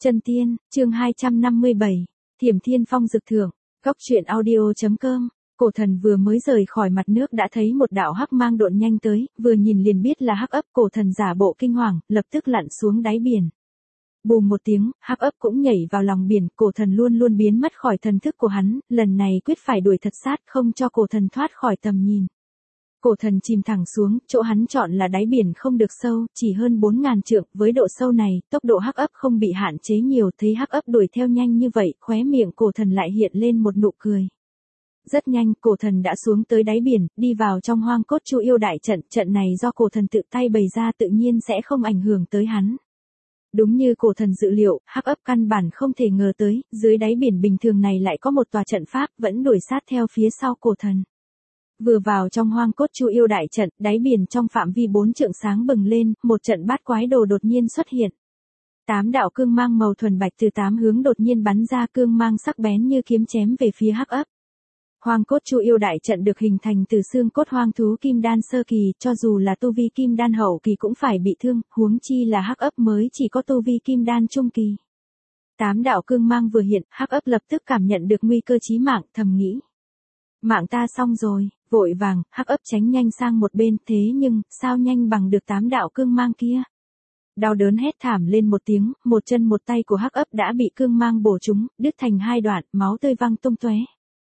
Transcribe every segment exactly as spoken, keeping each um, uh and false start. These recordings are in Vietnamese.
Chân tiên, chương hai trăm năm mươi bảy, Thiểm Thiên Phong Dực Thưởng, Góc truyện audio.com. Cổ thần vừa mới rời khỏi mặt nước đã thấy một đạo hắc mang độn nhanh tới, vừa nhìn liền biết là hắc ấp. Cổ thần giả bộ kinh hoàng, lập tức lặn xuống đáy biển. Bùm một tiếng, hắc ấp cũng nhảy vào lòng biển. Cổ thần luôn luôn biến mất khỏi thần thức của hắn, lần này quyết phải đuổi thật sát, không cho cổ thần thoát khỏi tầm nhìn. Cổ thần chìm thẳng xuống, chỗ hắn chọn là đáy biển không được sâu, chỉ hơn bốn ngàn trượng. Với độ sâu này, tốc độ hắc ấp không bị hạn chế nhiều. Thấy hắc ấp đuổi theo nhanh như vậy, khóe miệng cổ thần lại hiện lên một nụ cười. Rất nhanh, cổ thần đã xuống tới đáy biển, đi vào trong Hoang Cốt Chu Yêu đại trận. Trận này do cổ thần tự tay bày ra, tự nhiên sẽ không ảnh hưởng tới hắn. Đúng như cổ thần dự liệu, hắc ấp căn bản không thể ngờ tới, dưới đáy biển bình thường này lại có một tòa trận pháp, vẫn đuổi sát theo phía sau cổ thần. Vừa vào trong Hoang Cốt Chu Yêu đại trận, đáy biển trong phạm vi bốn trượng sáng bừng lên, một trận bát quái đồ đột nhiên xuất hiện. Tám đạo cương mang màu thuần bạch từ tám hướng đột nhiên bắn ra, cương mang sắc bén như kiếm chém về phía hắc ấp. Hoang Cốt Chu Yêu đại trận được hình thành từ xương cốt hoang thú kim đan sơ kỳ, cho dù là tu vi kim đan hậu kỳ cũng phải bị thương, huống chi là hắc ấp mới chỉ có tu vi kim đan trung kỳ. Tám đạo cương mang vừa hiện, hắc ấp lập tức cảm nhận được nguy cơ chí mạng, thầm nghĩ: mạng ta xong rồi. Vội vàng, hắc ấp tránh nhanh sang một bên, thế nhưng, sao nhanh bằng được tám đạo cương mang kia. Đau đớn hét thảm lên một tiếng, một chân một tay của hắc ấp đã bị cương mang bổ trúng, đứt thành hai đoạn, máu tươi văng tung tóe.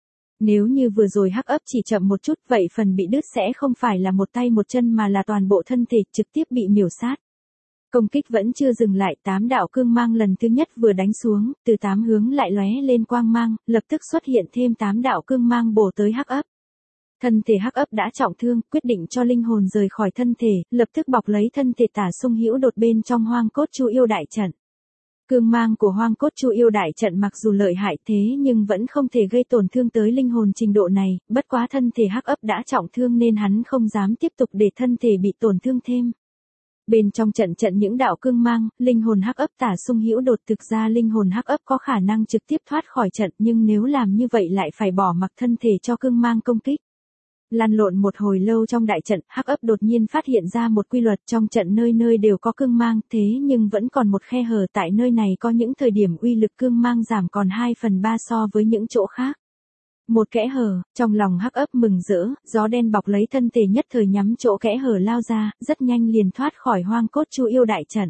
Nếu như vừa rồi hắc ấp chỉ chậm một chút, vậy phần bị đứt sẽ không phải là một tay một chân mà là toàn bộ thân thể, trực tiếp bị miểu sát. Công kích vẫn chưa dừng lại, tám đạo cương mang lần thứ nhất vừa đánh xuống, từ tám hướng lại lóe lên quang mang, lập tức xuất hiện thêm tám đạo cương mang bổ tới hắc ấp. Thân thể hắc ấp đã trọng thương, quyết định cho linh hồn rời khỏi thân thể, lập tức bọc lấy thân thể Tả Sung Hữu đột bên trong Hoang Cốt Chu Yêu đại trận. Cương mang của Hoang Cốt Chu Yêu đại trận mặc dù lợi hại thế nhưng vẫn không thể gây tổn thương tới linh hồn trình độ này, bất quá thân thể hắc ấp đã trọng thương nên hắn không dám tiếp tục để thân thể bị tổn thương thêm. Bên trong trận trận những đạo cương mang, linh hồn hắc ấp Tả Sung Hữu đột, thực ra linh hồn hắc ấp có khả năng trực tiếp thoát khỏi trận, nhưng nếu làm như vậy lại phải bỏ mặc thân thể cho cương mang công kích. Lăn lộn một hồi lâu trong đại trận, hắc ấp đột nhiên phát hiện ra một quy luật, trong trận nơi nơi đều có cương mang, thế nhưng vẫn còn một khe hở, tại nơi này có những thời điểm uy lực cương mang giảm còn hai phần ba so với những chỗ khác. Một kẽ hở, trong lòng hắc ấp mừng rỡ, gió đen bọc lấy thân thể nhất thời nhắm chỗ kẽ hở lao ra, rất nhanh liền thoát khỏi Hoang Cốt Chu Yêu đại trận.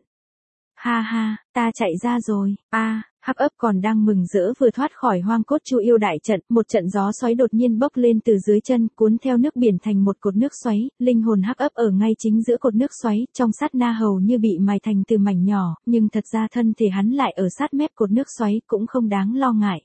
Ha ha, ta chạy ra rồi. A, à, hắc ấp còn đang mừng rỡ vừa thoát khỏi Hoang Cốt Chu Yêu đại trận, một trận gió xoáy đột nhiên bốc lên từ dưới chân, cuốn theo nước biển thành một cột nước xoáy, linh hồn hắc ấp ở ngay chính giữa cột nước xoáy, trong sát na hầu như bị mài thành từ mảnh nhỏ, nhưng thật ra thân thể hắn lại ở sát mép cột nước xoáy, cũng không đáng lo ngại.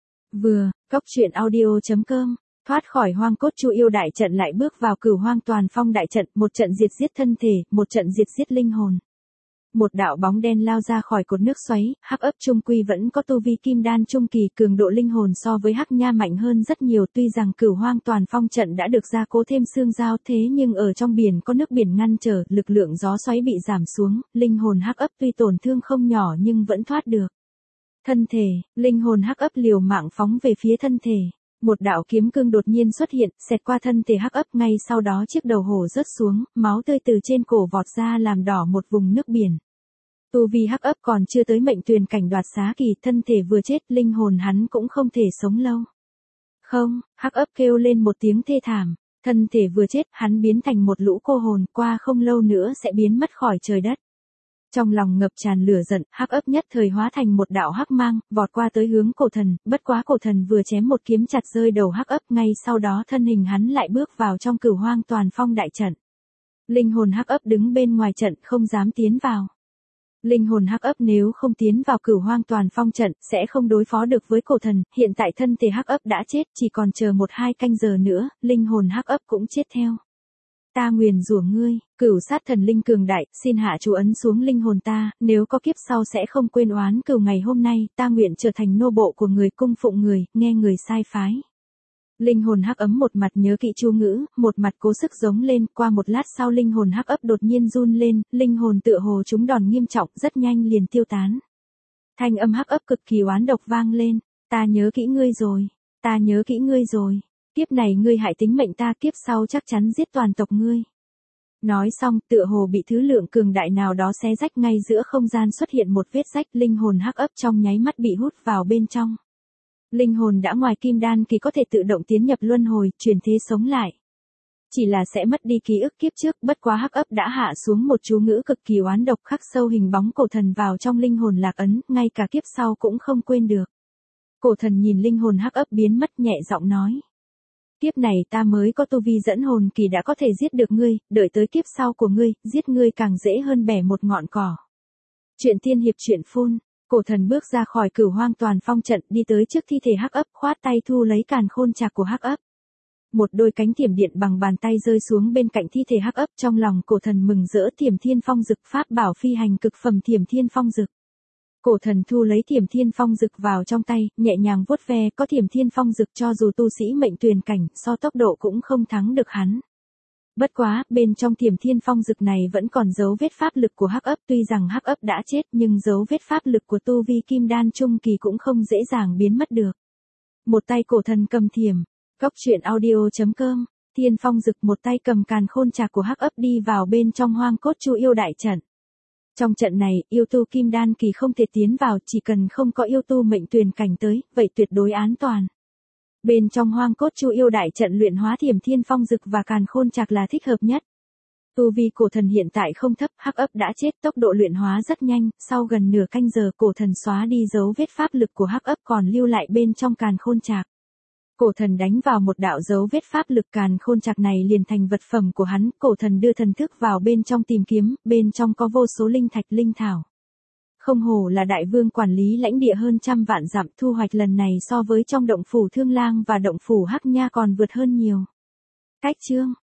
Vừa, Góc truyện audio.com. Thoát khỏi Hoang Cốt Chu Yêu đại trận lại bước vào Cửu Hoang Toàn Phong đại trận, một trận diệt giết thân thể, một trận diệt giết linh hồn. Một đạo bóng đen lao ra khỏi cột nước xoáy, hắc ấp trung quy vẫn có tu vi kim đan trung kỳ, cường độ linh hồn so với hắc nha mạnh hơn rất nhiều. Tuy rằng Cửu Hoang Toàn Phong trận đã được gia cố thêm xương giao, thế nhưng ở trong biển có nước biển ngăn trở, lực lượng gió xoáy bị giảm xuống, linh hồn hắc ấp tuy tổn thương không nhỏ nhưng vẫn thoát được. Thân thể, linh hồn hắc ấp liều mạng phóng về phía thân thể. Một đạo kiếm cương đột nhiên xuất hiện, xẹt qua thân thể hắc ấp, ngay sau đó chiếc đầu hổ rớt xuống, máu tươi từ trên cổ vọt ra làm đỏ một vùng nước biển. Tu vi hắc ấp còn chưa tới mệnh tuyền cảnh đoạt xá kỳ, thân thể vừa chết, linh hồn hắn cũng không thể sống lâu. Không, hắc ấp kêu lên một tiếng thê thảm, thân thể vừa chết, hắn biến thành một lũ cô hồn, qua không lâu nữa sẽ biến mất khỏi trời đất. Trong lòng ngập tràn lửa giận, hắc ấp nhất thời hóa thành một đạo hắc mang, vọt qua tới hướng cổ thần, bất quá cổ thần vừa chém một kiếm chặt rơi đầu hắc ấp, ngay sau đó thân hình hắn lại bước vào trong Cửu Hoang Toàn Phong đại trận. Linh hồn hắc ấp đứng bên ngoài trận, không dám tiến vào. Linh hồn hắc ấp nếu không tiến vào Cửu Hoang Toàn Phong trận, sẽ không đối phó được với cổ thần, hiện tại thân thể hắc ấp đã chết, chỉ còn chờ một hai canh giờ nữa, linh hồn hắc ấp cũng chết theo. Ta nguyền rủa ngươi, Cửu Sát Thần Linh cường đại, xin hạ chú ấn xuống linh hồn ta, nếu có kiếp sau sẽ không quên oán cừu ngày hôm nay, ta nguyện trở thành nô bộ của người, cung phụng người, nghe người sai phái. Linh hồn hắc ấm một mặt nhớ kỹ chú ngữ, một mặt cố sức giống lên, qua một lát sau linh hồn hắc ấp đột nhiên run lên, linh hồn tựa hồ trúng đòn nghiêm trọng, rất nhanh liền tiêu tán. Thanh âm hắc ấp cực kỳ oán độc vang lên, ta nhớ kỹ ngươi rồi, ta nhớ kỹ ngươi rồi. Kiếp này ngươi hại tính mệnh ta, kiếp sau chắc chắn giết toàn tộc ngươi. Nói xong, tựa hồ bị thứ lượng cường đại nào đó xé rách, ngay giữa không gian xuất hiện một vết rách, linh hồn hắc ấp trong nháy mắt bị hút vào bên trong. Linh hồn đã ngoài kim đan kỳ có thể tự động tiến nhập luân hồi, chuyển thế sống lại. Chỉ là sẽ mất đi ký ức kiếp trước, bất quá hắc ấp đã hạ xuống một chú ngữ cực kỳ oán độc khắc sâu hình bóng cổ thần vào trong linh hồn lạc ấn, ngay cả kiếp sau cũng không quên được. Cổ thần nhìn linh hồn hắc ấp biến mất nhẹ giọng nói. Kiếp này ta mới có tu vi dẫn hồn kỳ đã có thể giết được ngươi, đợi tới kiếp sau của ngươi, giết ngươi càng dễ hơn bẻ một ngọn cỏ. Chuyện tiên hiệp truyện phun, cổ thần bước ra khỏi Cửu Hoang Toàn Phong trận, đi tới trước thi thể hắc ấp, khoát tay thu lấy càn khôn trạc của hắc ấp. Một đôi cánh thiểm điện bằng bàn tay rơi xuống bên cạnh thi thể hắc ấp, trong lòng cổ thần mừng rỡ. Thiểm Thiên Phong Dực, pháp bảo phi hành cực phẩm Thiểm Thiên Phong Dực. Cổ thần thu lấy Thiểm Thiên Phong Dực vào trong tay, nhẹ nhàng vuốt ve, có Thiểm Thiên Phong Dực cho dù tu sĩ mệnh tuyền cảnh, so tốc độ cũng không thắng được hắn. Bất quá, bên trong Thiểm Thiên Phong Dực này vẫn còn dấu vết pháp lực của hắc ấp, tuy rằng hắc ấp đã chết nhưng dấu vết pháp lực của tu vi kim đan trung kỳ cũng không dễ dàng biến mất được. Một tay cổ thần cầm thiểm, góc truyện audio chấm com, Thiên Phong Dực một tay cầm càn khôn trạc của hắc ấp đi vào bên trong Hoang Cốt Chu Yêu đại trận. Trong trận này, yêu tu kim đan kỳ không thể tiến vào, chỉ cần không có yêu tu mệnh tuyền cảnh tới, vậy tuyệt đối an toàn. Bên trong Hoang Cốt Chu Yêu đại trận luyện hóa Thiểm Thiên Phong Dực và càn khôn trạc là thích hợp nhất. Tu vi cổ thần hiện tại không thấp, hắc ấp đã chết, tốc độ luyện hóa rất nhanh, sau gần nửa canh giờ cổ thần xóa đi dấu vết pháp lực của hắc ấp còn lưu lại bên trong càn khôn trạc. Cổ thần đánh vào một đạo dấu vết pháp lực, càn khôn trạc này liền thành vật phẩm của hắn, cổ thần đưa thần thức vào bên trong tìm kiếm, bên trong có vô số linh thạch linh thảo. Không hổ là đại vương quản lý lãnh địa hơn trăm vạn dặm, thu hoạch lần này so với trong động phủ Thương Lang và động phủ Hắc Nha còn vượt hơn nhiều. Cách chương